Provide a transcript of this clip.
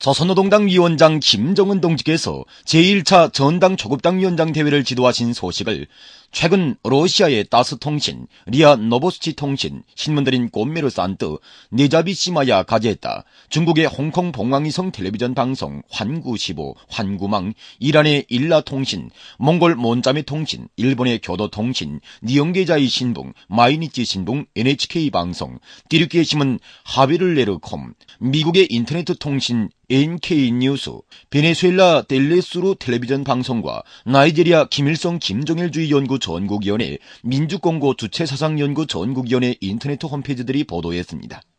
조선노동당 위원장 김정은 동지께서 제1차 전당 초급당위원장 대회를 지도하신 소식을 최근 러시아의 따스통신, 리아 노보스치 통신, 신문들인 꼼메르산트, 네자비시마야 가제타, 중국의 홍콩 봉황위성 텔레비전 방송 환구시보, 환구망, 이란의 일라통신, 몽골 몬자메 통신, 일본의 교도통신, 니온게자이 신봉, 마이니치 신봉, NHK 방송, 띠르키예 신문 하베를레르콤, 미국의 인터넷 통신 NK 뉴스, 베네수엘라 텔레수루 텔레비전 방송과 나이지리아 김일성 김정일주의 연구 전국위원회, 민주공고 주체사상연구 전국위원회 인터넷 홈페이지들이 보도했습니다.